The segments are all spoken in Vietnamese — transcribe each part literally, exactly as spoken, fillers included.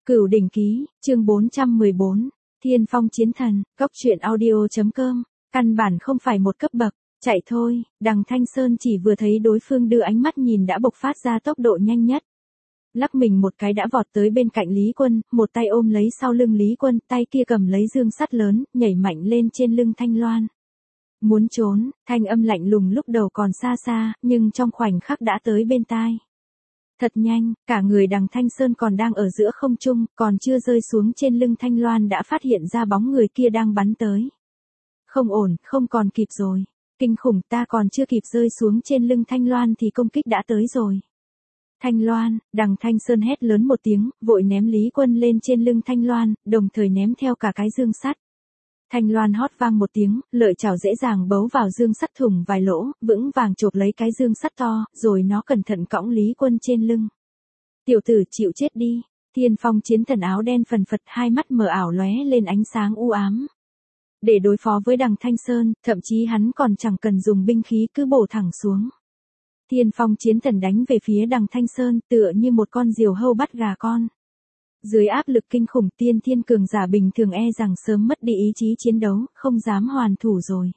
Cửu đỉnh ký, chương bốn trăm mười bốn, Thiên Phong chiến thần, cốc truyện audio.com, căn bản không phải một cấp bậc, chạy thôi, đằng Thanh Sơn chỉ vừa thấy đối phương đưa ánh mắt nhìn đã bộc phát ra tốc độ nhanh nhất. Lắc mình một cái đã vọt tới bên cạnh Lý Quân, một tay ôm lấy sau lưng Lý Quân, tay kia cầm lấy dương sắt lớn, nhảy mạnh lên trên lưng Thanh Loan. Muốn trốn, thanh âm lạnh lùng lúc đầu còn xa xa, nhưng trong khoảnh khắc đã tới bên tai. Thật nhanh, cả người đằng Thanh Sơn còn đang ở giữa không trung, còn chưa rơi xuống trên lưng Thanh Loan đã phát hiện ra bóng người kia đang bắn tới. Không ổn, không còn kịp rồi. Kinh khủng, ta còn chưa kịp rơi xuống trên lưng Thanh Loan thì công kích đã tới rồi. Thanh Loan, đằng Thanh Sơn hét lớn một tiếng, vội ném Lý Quân lên trên lưng Thanh Loan, đồng thời ném theo cả cái dương sắt. Thanh Loan hót vang một tiếng, lợi chảo dễ dàng bấu vào dương sắt thủng vài lỗ, vững vàng chộp lấy cái dương sắt to, rồi nó cẩn thận cõng Lý Quân trên lưng. Tiểu tử chịu chết đi, Thiên Phong chiến thần áo đen phần phật, hai mắt mờ ảo lóe lên ánh sáng u ám. Để đối phó với đằng Thanh Sơn, thậm chí hắn còn chẳng cần dùng binh khí cứ bổ thẳng xuống. Thiên Phong chiến thần đánh về phía đằng Thanh Sơn, tựa như một con diều hâu bắt gà con. Dưới áp lực kinh khủng, tiên thiên cường giả bình thường e rằng sớm mất đi ý chí chiến đấu, không dám hoàn thủ rồi.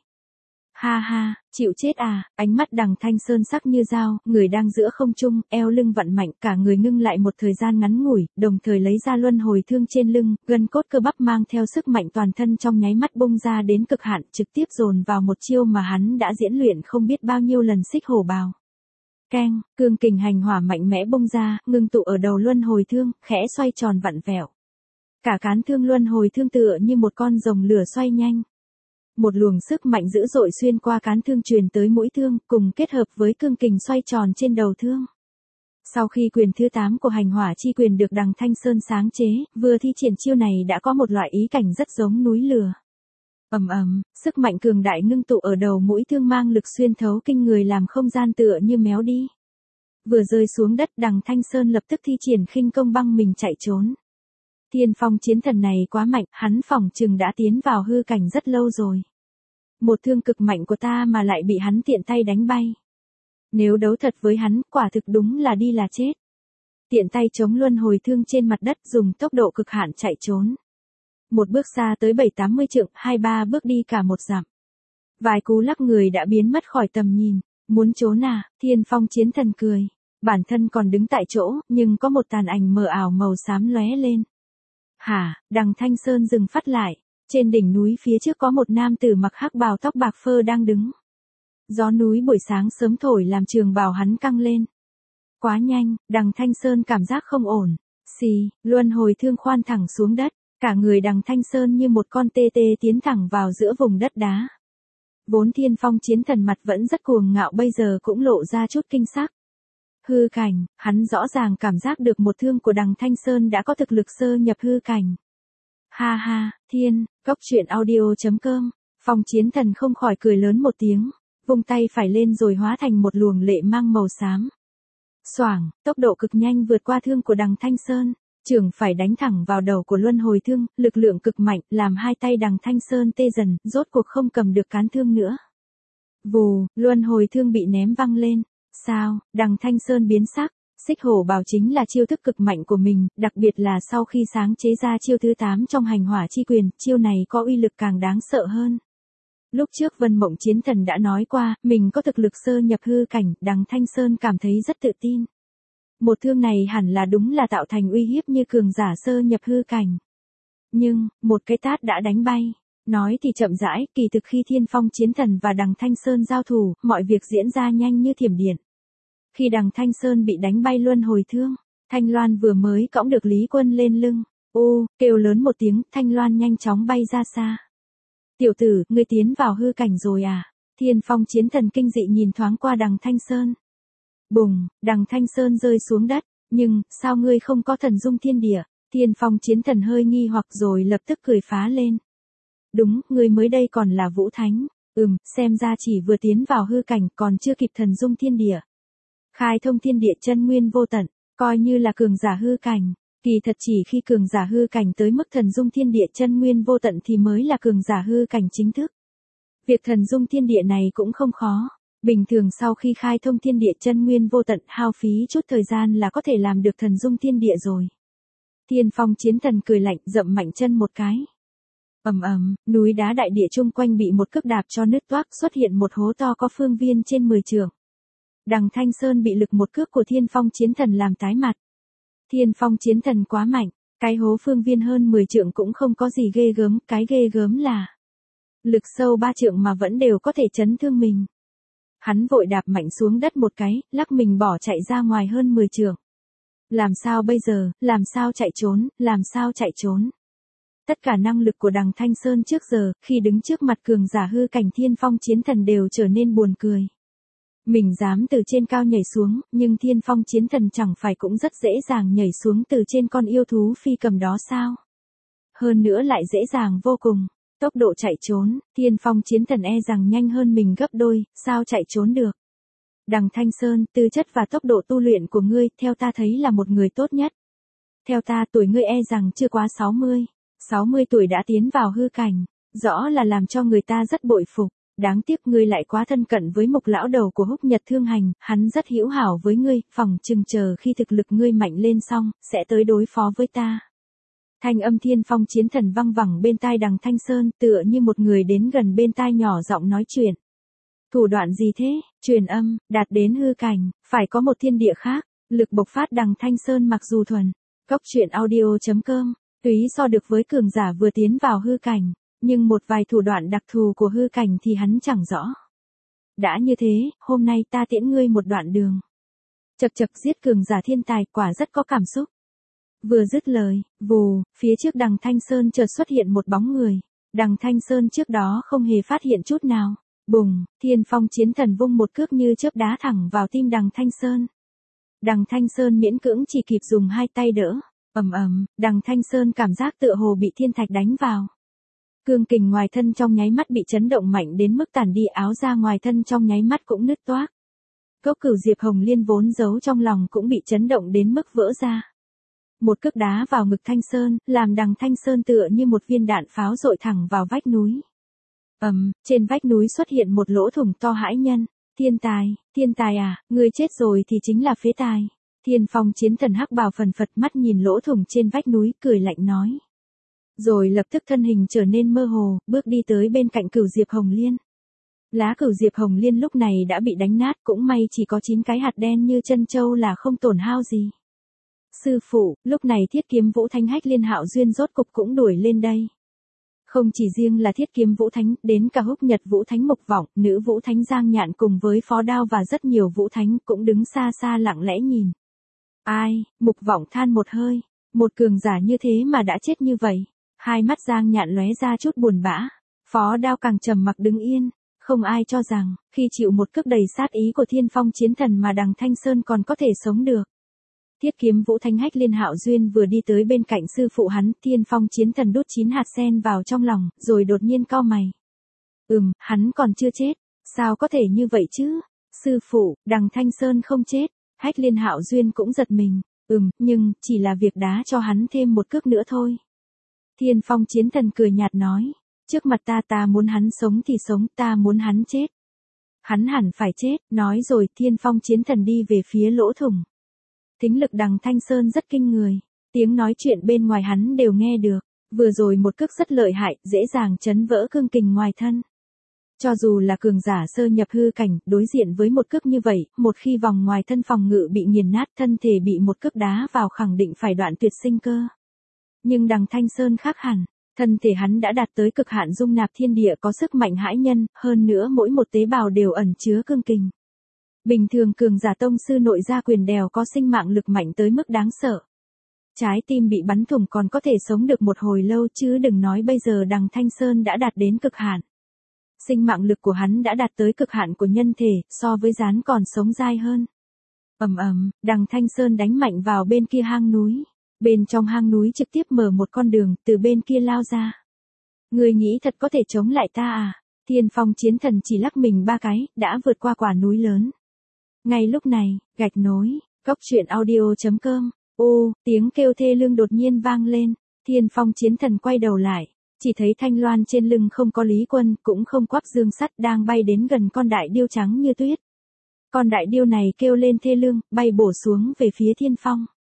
Ha ha, chịu chết à, ánh mắt đằng Thanh Sơn sắc như dao, người đang giữa không trung, eo lưng vặn mạnh, cả người ngưng lại một thời gian ngắn ngủi, đồng thời lấy ra luân hồi thương trên lưng, gân cốt cơ bắp mang theo sức mạnh toàn thân trong nháy mắt bung ra đến cực hạn, trực tiếp dồn vào một chiêu mà hắn đã diễn luyện không biết bao nhiêu lần xích hổ bào. Keng, cương kình hành hỏa mạnh mẽ bung ra, ngưng tụ ở đầu luân hồi thương, khẽ xoay tròn vặn vẹo. Cả cán thương luân hồi thương tựa như một con rồng lửa xoay nhanh. Một luồng sức mạnh dữ dội xuyên qua cán thương truyền tới mũi thương, cùng kết hợp với cương kình xoay tròn trên đầu thương. Sau khi quyền thứ tám của hành hỏa chi quyền được đằng Thanh Sơn sáng chế, vừa thi triển chiêu này đã có một loại ý cảnh rất giống núi lửa. Ầm ầm, sức mạnh cường đại ngưng tụ ở đầu mũi thương mang lực xuyên thấu kinh người làm không gian tựa như méo đi. Vừa rơi xuống đất, đằng Thanh Sơn lập tức thi triển khinh công băng mình chạy trốn. Thiên Phong chiến thần này quá mạnh, hắn phỏng chừng đã tiến vào hư cảnh rất lâu rồi. Một thương cực mạnh của ta mà lại bị hắn tiện tay đánh bay. Nếu đấu thật với hắn, quả thực đúng là đi là chết. Tiện tay chống luân hồi thương trên mặt đất, dùng tốc độ cực hạn chạy trốn. Một bước xa tới bảy tám mươi trượng, hai ba bước đi cả một dặm. Vài cú lắc người đã biến mất khỏi tầm nhìn. Muốn trốn à, Thiên Phong chiến thần cười. Bản thân còn đứng tại chỗ, nhưng có một tàn ảnh mờ ảo màu xám lóe lên. Hả, đằng Thanh Sơn dừng phát lại. Trên đỉnh núi phía trước có một nam tử mặc hắc bào tóc bạc phơ đang đứng. Gió núi buổi sáng sớm thổi làm trường bào hắn căng lên. Quá nhanh, đằng Thanh Sơn cảm giác không ổn. Xì, luân hồi thương khoan thẳng xuống đất. Cả người đằng Thanh Sơn như một con tê tê tiến thẳng vào giữa vùng đất đá. Vốn Thiên Phong chiến thần mặt vẫn rất cuồng ngạo bây giờ cũng lộ ra chút kinh sắc. Hư cảnh, hắn rõ ràng cảm giác được một thương của đằng Thanh Sơn đã có thực lực sơ nhập hư cảnh. Ha ha, thiên, cốc truyện audio.com, Phong chiến thần không khỏi cười lớn một tiếng, vung tay phải lên rồi hóa thành một luồng lệ mang màu xám. Xoảng, tốc độ cực nhanh vượt qua thương của đằng Thanh Sơn. Trường phải đánh thẳng vào đầu của luân hồi thương, lực lượng cực mạnh, làm hai tay đằng Thanh Sơn tê dần, rốt cuộc không cầm được cán thương nữa. Vù, luân hồi thương bị ném văng lên. Sao, đằng Thanh Sơn biến sắc, xích hổ bào chính là chiêu thức cực mạnh của mình, đặc biệt là sau khi sáng chế ra chiêu thứ tám trong hành hỏa chi quyền, chiêu này có uy lực càng đáng sợ hơn. Lúc trước Vân Mộng chiến thần đã nói qua, mình có thực lực sơ nhập hư cảnh, đằng Thanh Sơn cảm thấy rất tự tin. Một thương này hẳn là đúng là tạo thành uy hiếp như cường giả sơ nhập hư cảnh. Nhưng, một cái tát đã đánh bay. Nói thì chậm rãi, kỳ thực khi Thiên Phong chiến thần và đằng Thanh Sơn giao thủ, mọi việc diễn ra nhanh như thiểm điện. Khi đằng Thanh Sơn bị đánh bay luân hồi thương, Thanh Loan vừa mới cõng được Lý Quân lên lưng. Ô, kêu lớn một tiếng, Thanh Loan nhanh chóng bay ra xa. Tiểu tử, ngươi tiến vào hư cảnh rồi à? Thiên Phong chiến thần kinh dị nhìn thoáng qua đằng Thanh Sơn. Bùng, đằng Thanh Sơn rơi xuống đất, nhưng, sao ngươi không có thần dung thiên địa? Thiên Phong chiến thần hơi nghi hoặc rồi lập tức cười phá lên. Đúng, ngươi mới đây còn là Vũ Thánh, ừm, xem ra chỉ vừa tiến vào hư cảnh còn chưa kịp thần dung thiên địa. Khai thông thiên địa chân nguyên vô tận, coi như là cường giả hư cảnh, kỳ thật chỉ khi cường giả hư cảnh tới mức thần dung thiên địa chân nguyên vô tận thì mới là cường giả hư cảnh chính thức. Việc thần dung thiên địa này cũng không khó. Bình thường sau khi khai thông thiên địa chân nguyên vô tận hao phí chút thời gian là có thể làm được thần dung thiên địa rồi. Thiên Phong Chiến Thần cười lạnh, dậm mạnh chân một cái. Ầm ầm, núi đá đại địa chung quanh bị một cước đạp cho nứt toác, xuất hiện một hố to có phương viên trên mười trượng. Đằng Thanh Sơn bị lực một cước của Thiên Phong Chiến Thần làm tái mặt. Thiên Phong Chiến Thần quá mạnh, cái hố phương viên hơn mười trượng cũng không có gì ghê gớm, cái ghê gớm là lực sâu ba trượng mà vẫn đều có thể chấn thương mình. Hắn vội đạp mạnh xuống đất một cái, lắc mình bỏ chạy ra ngoài hơn mười trượng. Làm sao bây giờ, làm sao chạy trốn, làm sao chạy trốn. Tất cả năng lực của đằng Thanh Sơn trước giờ, khi đứng trước mặt cường giả hư cảnh Thiên Phong Chiến Thần đều trở nên buồn cười. Mình dám từ trên cao nhảy xuống, nhưng Thiên Phong Chiến Thần chẳng phải cũng rất dễ dàng nhảy xuống từ trên con yêu thú phi cầm đó sao? Hơn nữa lại dễ dàng vô cùng. Tốc độ chạy trốn, Thiên Phong Chiến Thần e rằng nhanh hơn mình gấp đôi, sao chạy trốn được? Đằng Thanh Sơn, tư chất và tốc độ tu luyện của ngươi, theo ta thấy là một người tốt nhất. Theo ta, tuổi ngươi e rằng chưa quá sáu mươi. sáu mươi tuổi đã tiến vào hư cảnh, rõ là làm cho người ta rất bội phục. Đáng tiếc ngươi lại quá thân cận với Mục lão đầu của Húc Nhật Thương Hành, hắn rất hữu hảo với ngươi, phòng chừng chờ khi thực lực ngươi mạnh lên xong, sẽ tới đối phó với ta. Thanh âm Thiên Phong Chiến Thần vang vẳng bên tai đằng Thanh Sơn, tựa như một người đến gần bên tai nhỏ giọng nói chuyện. Thủ đoạn gì thế? Truyền âm, đạt đến hư cảnh, phải có một thiên địa khác, lực bộc phát đằng Thanh Sơn mặc dù thuần. Cốc truyện audio chấm com, túy so được với cường giả vừa tiến vào hư cảnh, nhưng một vài thủ đoạn đặc thù của hư cảnh thì hắn chẳng rõ. Đã như thế, hôm nay ta tiễn ngươi một đoạn đường. Chật chật, giết cường giả thiên tài, quả rất có cảm xúc. Vừa dứt lời, vù, phía trước đằng Thanh Sơn chợt xuất hiện một bóng người. Đằng Thanh Sơn trước đó không hề phát hiện chút nào. Bùng, Thiên Phong Chiến Thần vung một cước như chớp đá thẳng vào tim đằng Thanh Sơn. Đằng Thanh Sơn miễn cưỡng chỉ kịp dùng hai tay đỡ. Ầm ầm, đằng Thanh Sơn cảm giác tựa hồ bị thiên thạch đánh vào. Cương kình ngoài thân trong nháy mắt bị chấn động mạnh đến mức tản đi, áo da ngoài thân trong nháy mắt cũng nứt toác. Cốc Cửu Diệp Hồng Liên vốn giấu trong lòng cũng bị chấn động đến mức vỡ ra. Một cước đá vào ngực Thanh Sơn, làm đằng Thanh Sơn tựa như một viên đạn pháo dội thẳng vào vách núi. Ầm, um, trên vách núi xuất hiện một lỗ thủng to hãi nhân. Thiên tài, thiên tài à, ngươi chết rồi thì chính là phế tài. Thiên Phong Chiến Thần hắc bào phần phật mắt nhìn lỗ thủng trên vách núi, cười lạnh nói. Rồi lập tức thân hình trở nên mơ hồ, bước đi tới bên cạnh Cửu Diệp Hồng Liên. Lá Cửu Diệp Hồng Liên lúc này đã bị đánh nát, cũng may chỉ có chín cái hạt đen như chân châu là không tổn hao gì. Sư phụ, lúc này Thiết Kiếm Vũ Thánh Hách Liên Hạo Duyên rốt cục cũng đuổi lên đây. Không chỉ riêng là Thiết Kiếm Vũ Thánh, đến cả Húc Nhật Vũ Thánh Mục Vọng, nữ Vũ Thánh Giang Nhạn cùng với Phó Đao và rất nhiều Vũ Thánh cũng đứng xa xa lặng lẽ nhìn. Ai, Mục Vọng than một hơi, một cường giả như thế mà đã chết như vậy. Hai mắt Giang Nhạn lóe ra chút buồn bã. Phó Đao càng trầm mặc đứng yên, không ai cho rằng, khi chịu một cước đầy sát ý của Thiên Phong Chiến Thần mà đằng Thanh Sơn còn có thể sống được. Thiết Kiếm Vũ Thánh Hách Liên Hạo Duyên vừa đi tới bên cạnh sư phụ hắn, Thiên Phong Chiến Thần đút chín hạt sen vào trong lòng, rồi đột nhiên cau mày. Ừm, hắn còn chưa chết, sao có thể như vậy chứ? Sư phụ, đằng Thanh Sơn không chết. Hách Liên Hạo Duyên cũng giật mình. Ừm, nhưng, chỉ là việc đá cho hắn thêm một cước nữa thôi. Thiên Phong Chiến Thần cười nhạt nói. Trước mặt ta ta muốn hắn sống thì sống, ta muốn hắn chết. Hắn hẳn phải chết, nói rồi Thiên Phong Chiến Thần đi về phía lỗ thủng. Thính lực đằng Thanh Sơn rất kinh người. Tiếng nói chuyện bên ngoài hắn đều nghe được. Vừa rồi một cước rất lợi hại, dễ dàng chấn vỡ cương kình ngoài thân. Cho dù là cường giả sơ nhập hư cảnh, đối diện với một cước như vậy, một khi vòng ngoài thân phòng ngự bị nghiền nát, thân thể bị một cước đá vào khẳng định phải đoạn tuyệt sinh cơ. Nhưng đằng Thanh Sơn khác hẳn, thân thể hắn đã đạt tới cực hạn dung nạp thiên địa, có sức mạnh hãi nhân, hơn nữa mỗi một tế bào đều ẩn chứa cương kình. Bình thường cường giả tông sư nội gia quyền đèo có sinh mạng lực mạnh tới mức đáng sợ. Trái tim bị bắn thủng còn có thể sống được một hồi lâu, chứ đừng nói bây giờ đằng Thanh Sơn đã đạt đến cực hạn. Sinh mạng lực của hắn đã đạt tới cực hạn của nhân thể, so với rắn còn sống dai hơn. Ầm ầm, đằng Thanh Sơn đánh mạnh vào bên kia hang núi. Bên trong hang núi trực tiếp mở một con đường, từ bên kia lao ra. Người nghĩ thật có thể chống lại ta à? Thiên Phong Chiến Thần chỉ lắc mình ba cái, đã vượt qua quả núi lớn. Ngay lúc này, gạch nối, cốc truyện audio chấm com, ô, tiếng kêu thê lương đột nhiên vang lên. Thiên Phong Chiến Thần quay đầu lại, chỉ thấy thanh loan trên lưng không có Lý Quân, cũng không quắp dương sắt, đang bay đến gần con đại điêu trắng như tuyết. Con đại điêu này kêu lên thê lương, bay bổ xuống về phía Thiên Phong.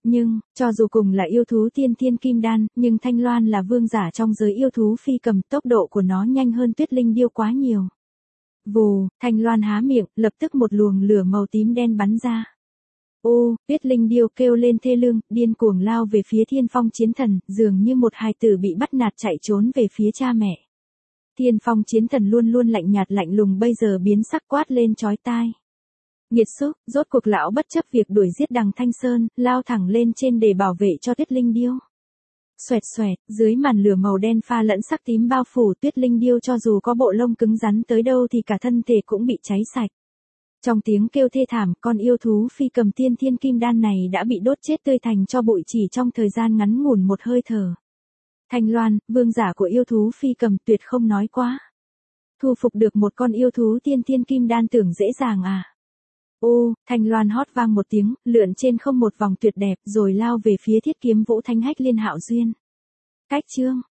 Nhưng, cho dù cùng là yêu thú tiên thiên kim đan, nhưng Thanh Loan là vương giả trong giới yêu thú phi cầm, tốc độ của nó nhanh hơn Tuyết Linh Điêu quá nhiều. Vù, Thanh Loan há miệng, lập tức một luồng lửa màu tím đen bắn ra. Ô, Tuyết Linh Điêu kêu lên thê lương, điên cuồng lao về phía Thiên Phong Chiến Thần, dường như một hài tử bị bắt nạt chạy trốn về phía cha mẹ. Thiên Phong Chiến Thần luôn luôn lạnh nhạt lạnh lùng bây giờ biến sắc quát lên chói tai. Nghiệt xúc, rốt cuộc lão bất chấp việc đuổi giết Đằng Thanh Sơn, lao thẳng lên trên để bảo vệ cho Tuyết Linh Điêu. Xoẹt xoẹt, dưới màn lửa màu đen pha lẫn sắc tím bao phủ Tuyết Linh Điêu cho dù có bộ lông cứng rắn tới đâu thì cả thân thể cũng bị cháy sạch. Trong tiếng kêu thê thảm, con yêu thú phi cầm tiên thiên kim đan này đã bị đốt chết tươi thành cho bụi chỉ trong thời gian ngắn ngủn một hơi thở. Thanh Loan, vương giả của yêu thú phi cầm tuyệt không nói quá. Thu phục được một con yêu thú tiên thiên kim đan tưởng dễ dàng à. Ô, Thanh Loan hót vang một tiếng, lượn trên không một vòng tuyệt đẹp rồi lao về phía thiết kiếm vũ thanh hách liên hạo duyên. Cách chương.